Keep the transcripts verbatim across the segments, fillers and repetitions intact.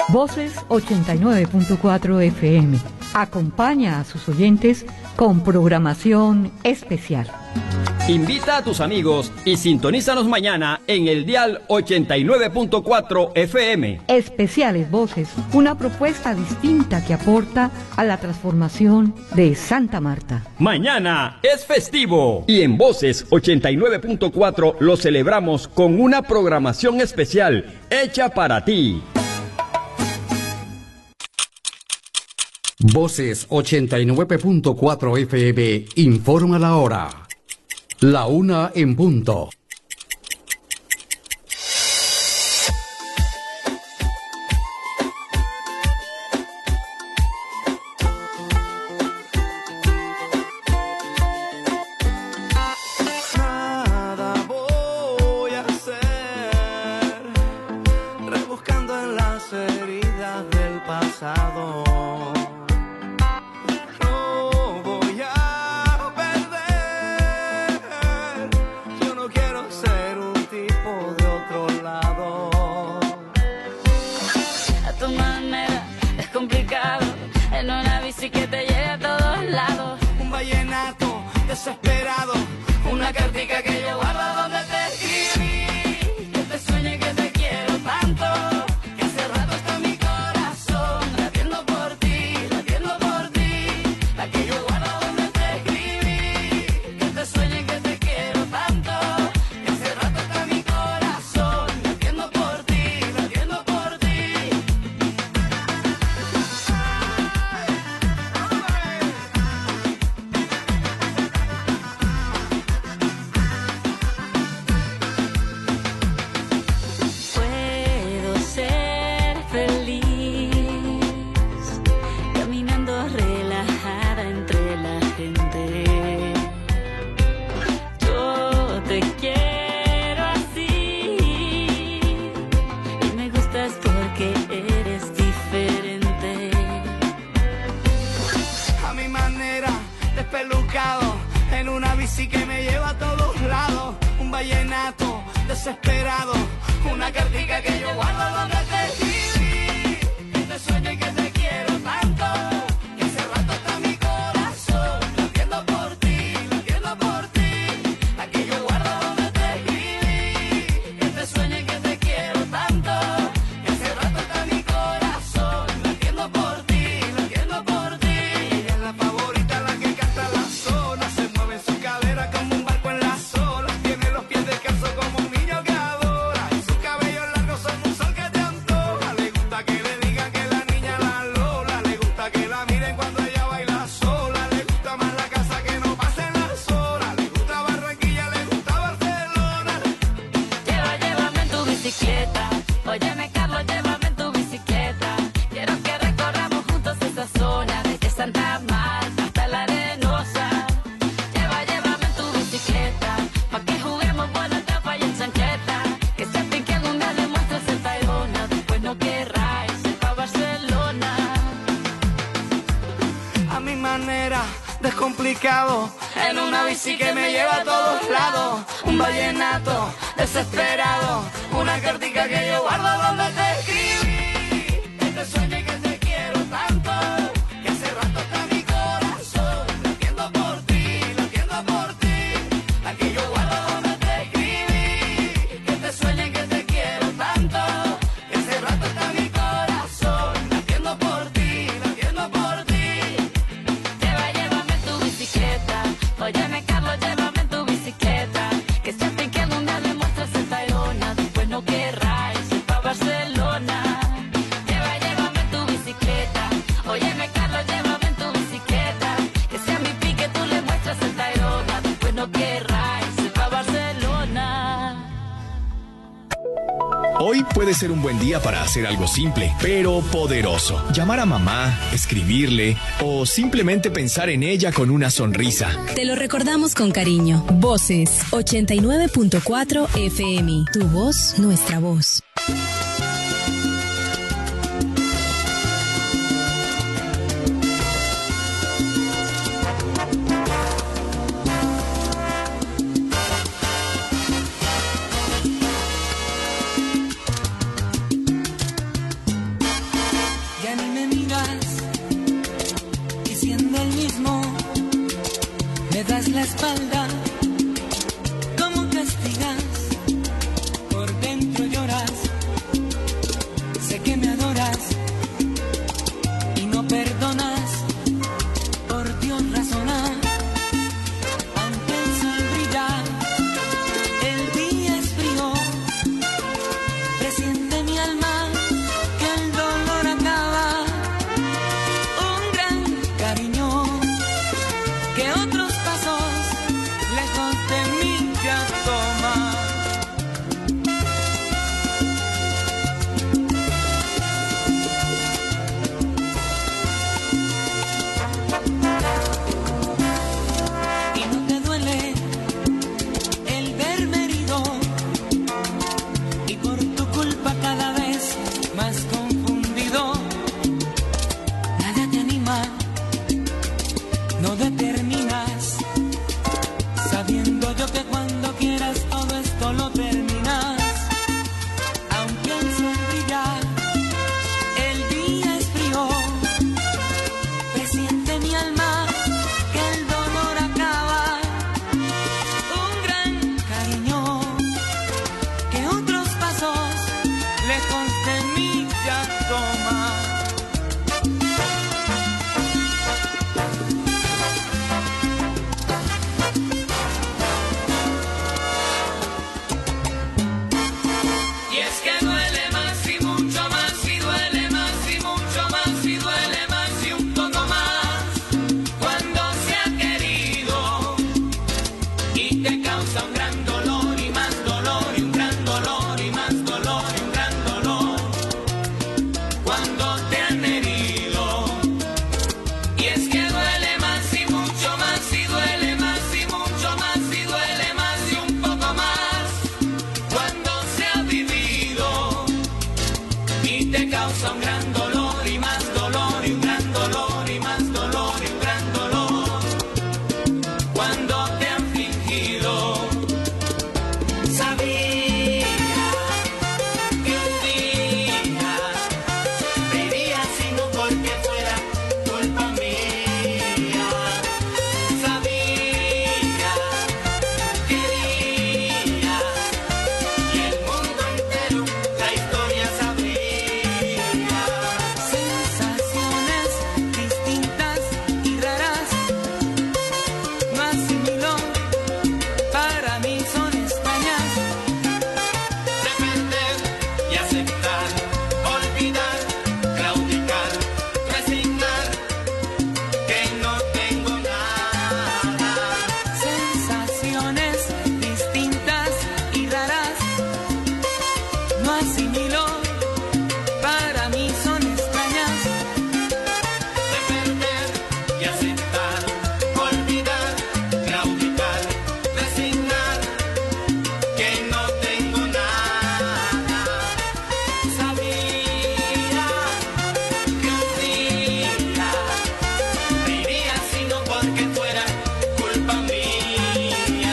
Voces ochenta y nueve punto cuatro F M. Acompaña a sus oyentes con programación especial. Invita a tus amigos y sintonízanos mañana en el dial ochenta y nueve punto cuatro F M. Especiales Voces, una propuesta distinta que aporta a la transformación de Santa Marta. Mañana es festivo y en Voces ochenta y nueve punto cuatro lo celebramos con una programación especial hecha para ti. Voces ochenta y nueve punto cuatro F M informa la hora. La una en punto. Nada voy a hacer, rebuscando en las heridas del pasado. Desesperado, una cartica que yo guardo donde te escribí, que te sueñe que te quiero tanto, que hace rato está mi corazón latiendo por ti, latiendo por ti, la que yo guardo donde te escribí, que te sueñe que te quiero tanto, que hace rato está mi corazón latiendo por ti, latiendo por ti. En una bici que me lleva a todos lados, un vallenato desesperado, una cartica que yo guardo donde te escribí, que te sueño y que te quiero tanto, que hace rato está mi corazón latiendo por ti, latiendo por ti, la que yo guardo donde te escribí, que te sueño y que te quiero tanto, que hace rato está mi corazón latiendo por ti, latiendo por ti. Ella es la favorita, la que canta la zona, se mueve en su cadera como un barco en las olas, tiene los pies descalzos como un niño que adora, y sus cabellos largos son un sol que te antoja. Le gusta que le digan que la niña la Lola, le gusta que la miren cuando ella baila sola, le gusta más la casa que no pasen las horas, le gusta Barranquilla, le gusta Barcelona. Lleva, llévame en tu bicicleta, óyeme Carlos, llévame en tu bicicleta, quiero que recorramos juntos esa zona, desde Santa Marta hasta la Arenosa. Lleva, llévame en tu bicicleta, pa' que juguemos bola, tapa y en chancleta, que se fin que algún día le muestres el Tayrona, después no querráis ir pa' Barcelona. A mi manera, descomplicado, en una bici que me lleva a todos lados, un vallenato desesperado, una cartica que yo guardo donde te escribí, que te sueño y que te quiero tanto, que hace rato está mi corazón latiendo por ti, latiendo por ti, la que yo guardo donde te escribí, que te sueño y que te quiero tanto, que hace rato está mi corazón latiendo por ti, latiendo por ti. Lleva, llévame en tu bicicleta, óyeme Carlos, llévame en tu bicicleta, que se fin que algún día le muestres el Tayrona, después no querráis ir pa' Barcelona. Lleva, llévame en tu bicicleta, óyeme Carlos, llévame en tu bicicleta, que sea mi pique tú le muestras el Tayrona, después no querráis ir pa' Barcelona. Hoy puede ser un buen día para hacer algo simple, pero poderoso. Llamar a mamá, escribirle o simplemente pensar en ella con una sonrisa. Te lo recordamos con cariño. Voces ochenta y nueve punto cuatro F M. Tu voz, nuestra voz. asimilo, para mí son extrañas. De perder y aceptar, olvidar, claudicar, resignar, que no tengo nada. Sabía que un día me iría si no porque fuera culpa mía.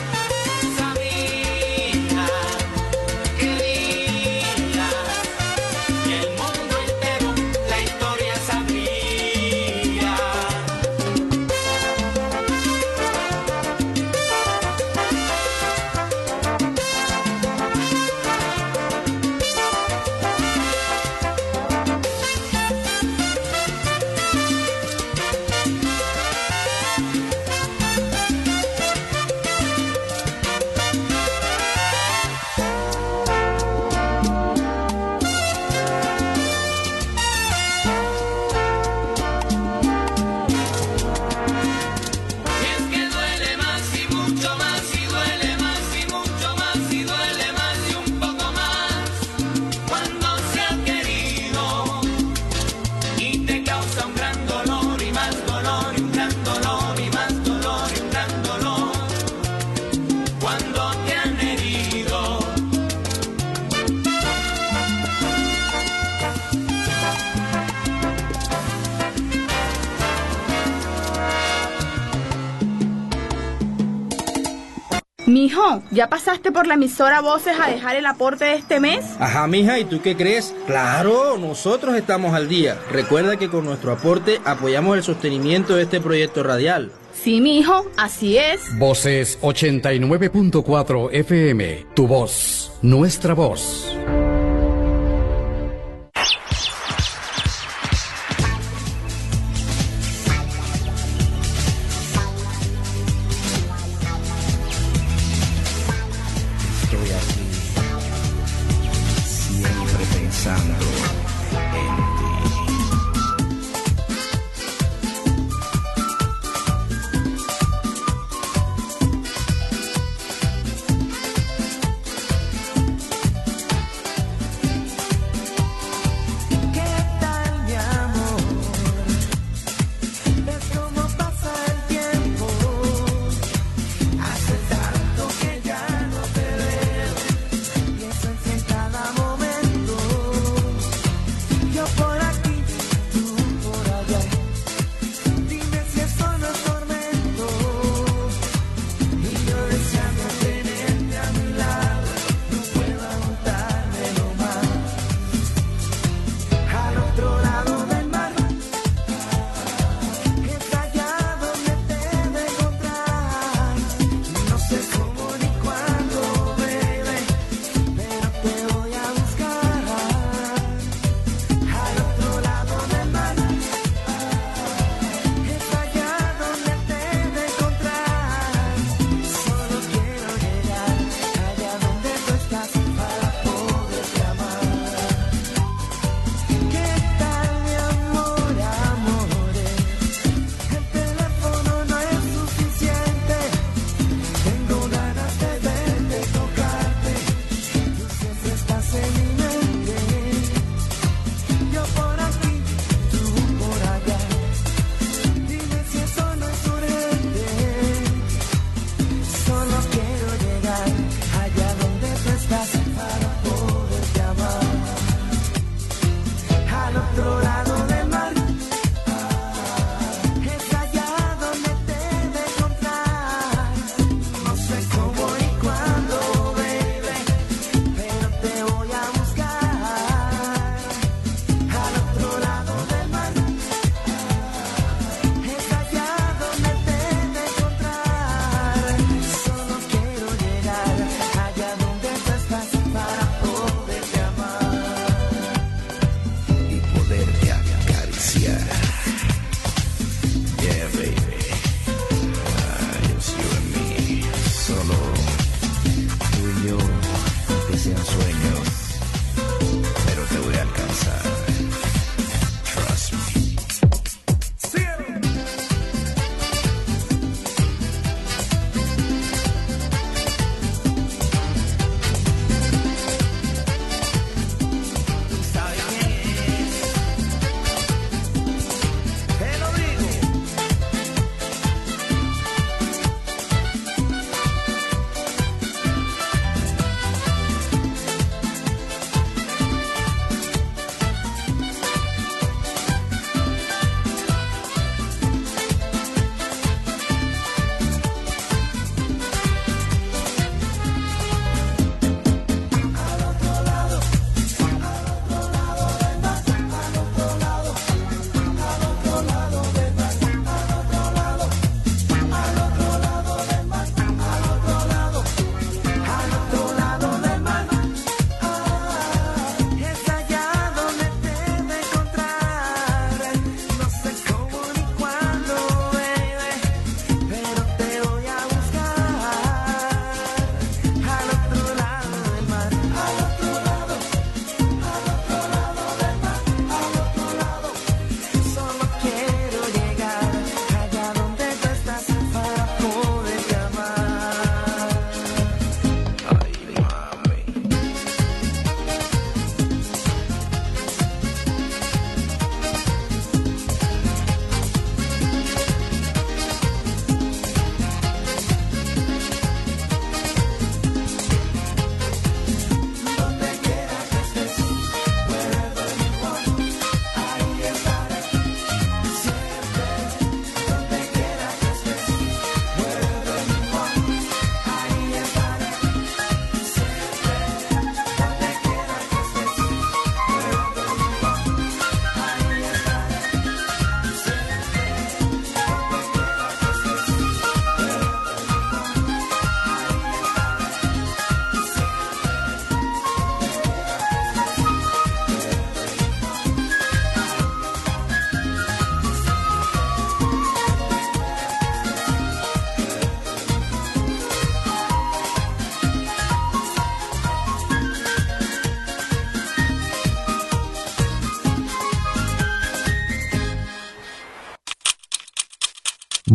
Sabía, quería, y el mundo entero la historia sabría. Y es que duele más y mucho más y duele más y mucho más y duele más y un poco más cuando se ha querido y te causa un gran dolor y más dolor y un gran dolor y más dolor y un gran dolor cuando te han herido. Mijo, ¿ya pasaste por la emisora Voces a dejar el aporte de este mes? Ajá, mija, ¿y tú qué crees? Claro, nosotros estamos al día. Recuerda que con nuestro aporte apoyamos el sostenimiento de este proyecto radial. Sí, mijo, así es. Voces ochenta y nueve punto cuatro F M. Tu voz, nuestra voz. Estoy aquí, siempre pensando en ti. ¿Qué tal, mi amor? ¿Ves cómo pasa el tiempo? Hace tanto que ya no te veo. Pienso en ti en cada momento.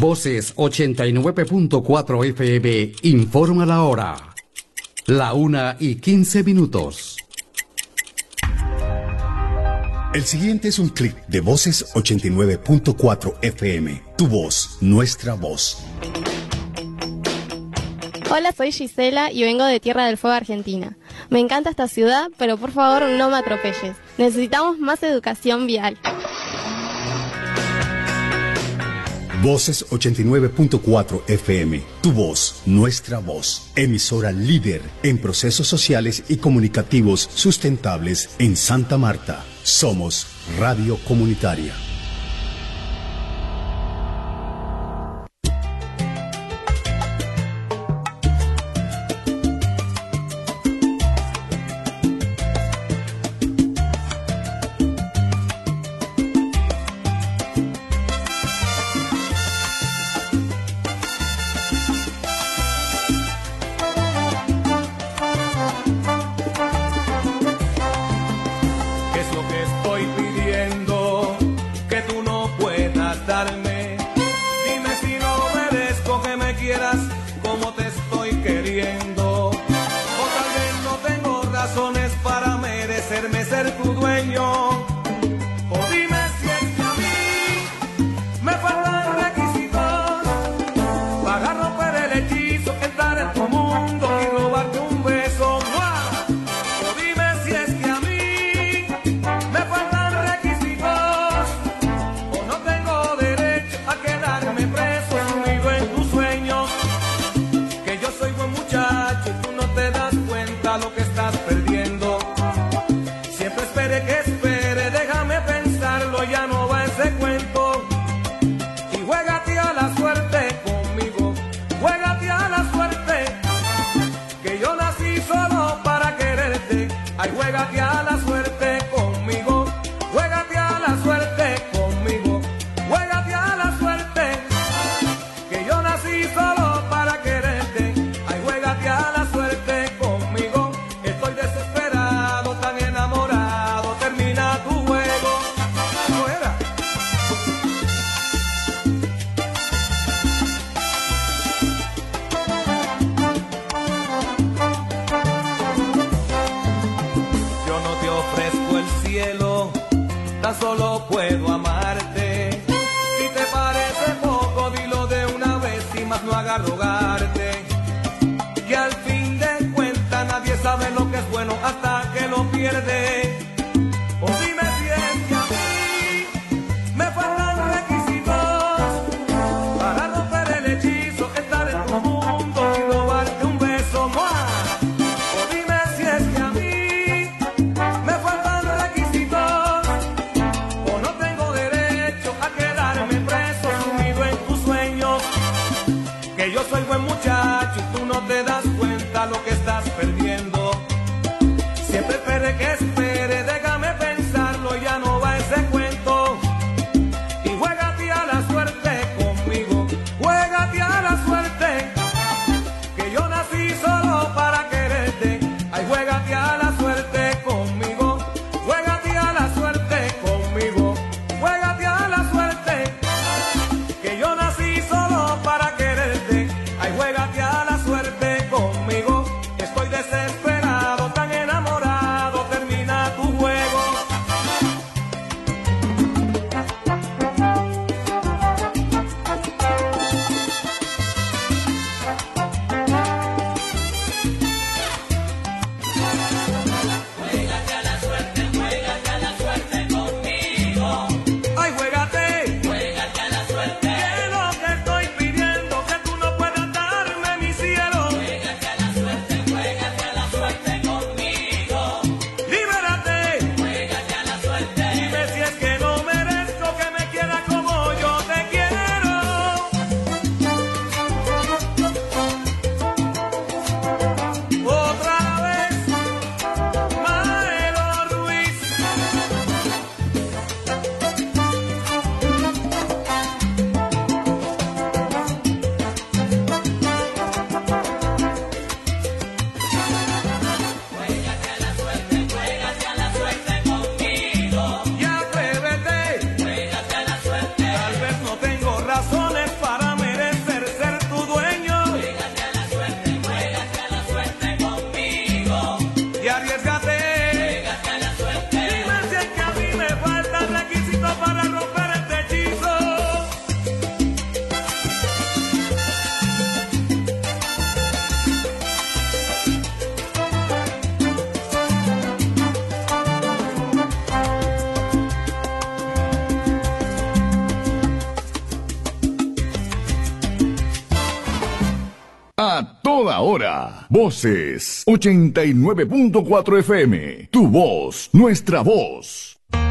Voces ochenta y nueve punto cuatro F M informa la hora. La una y quince minutos. El siguiente es un clip de Voces ochenta y nueve punto cuatro F M. Tu voz, nuestra voz. Hola, soy Gisela y vengo de Tierra del Fuego, Argentina. Me encanta esta ciudad, pero por favor no me atropelles. Necesitamos más educación vial. Voces ochenta y nueve punto cuatro F M. Tu voz, nuestra voz. Emisora líder en procesos sociales y comunicativos sustentables en Santa Marta. Somos Radio Comunitaria. Solo para quererte, ay, juégate a la suerte conmigo. Estoy desesperado. toda hora. Voces ochenta y nueve punto cuatro F M. Tu voz, nuestra voz.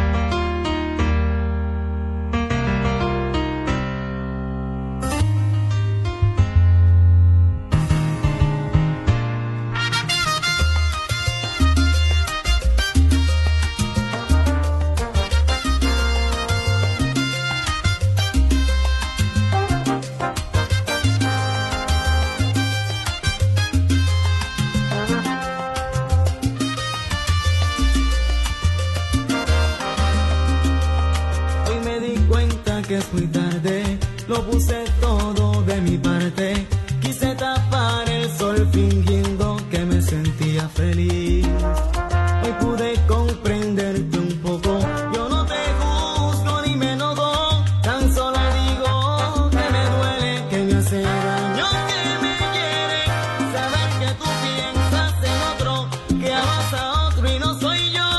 Que es muy tarde, lo puse todo de mi parte. Quise tapar el sol fingiendo que me sentía feliz. Hoy pude comprenderte un poco. Yo no te juzgo ni me enojo, tan solo digo que me duele, que me hace daño, que me hiere saber que tú piensas en otro, que amas a otro y no soy yo.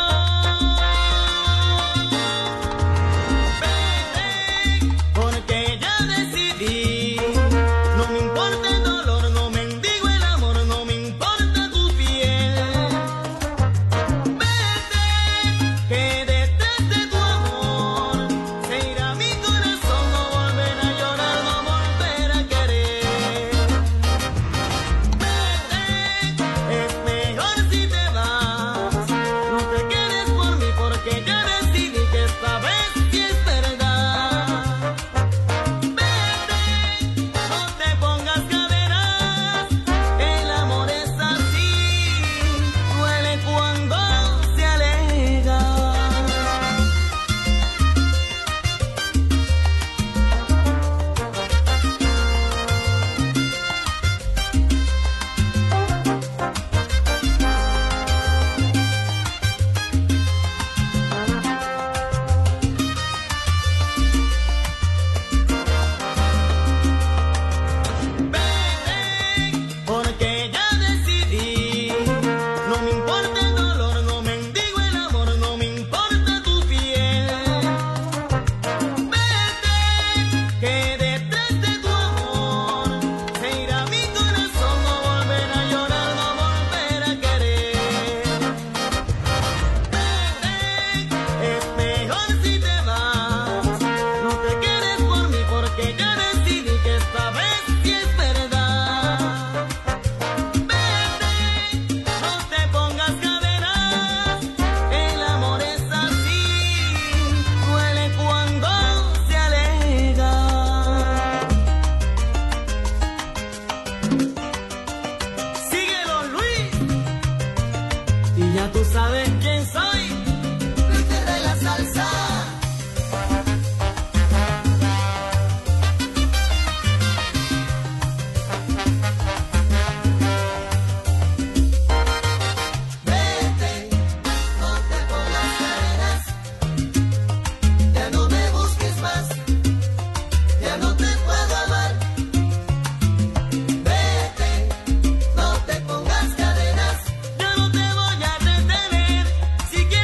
Si quieres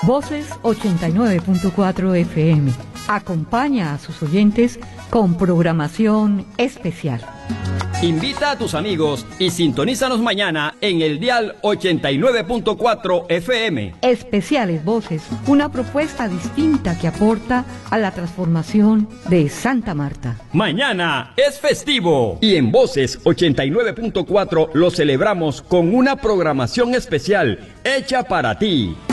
Voces ochenta y nueve punto cuatro F M. Acompaña a sus oyentes con programación especial. Invita a tus amigos y sintonízanos mañana en el dial ochenta y nueve punto cuatro F M. Especiales Voces, una propuesta distinta que aporta a la transformación de Santa Marta. Mañana es festivo y en Voces ochenta y nueve punto cuatro lo celebramos con una programación especial hecha para ti.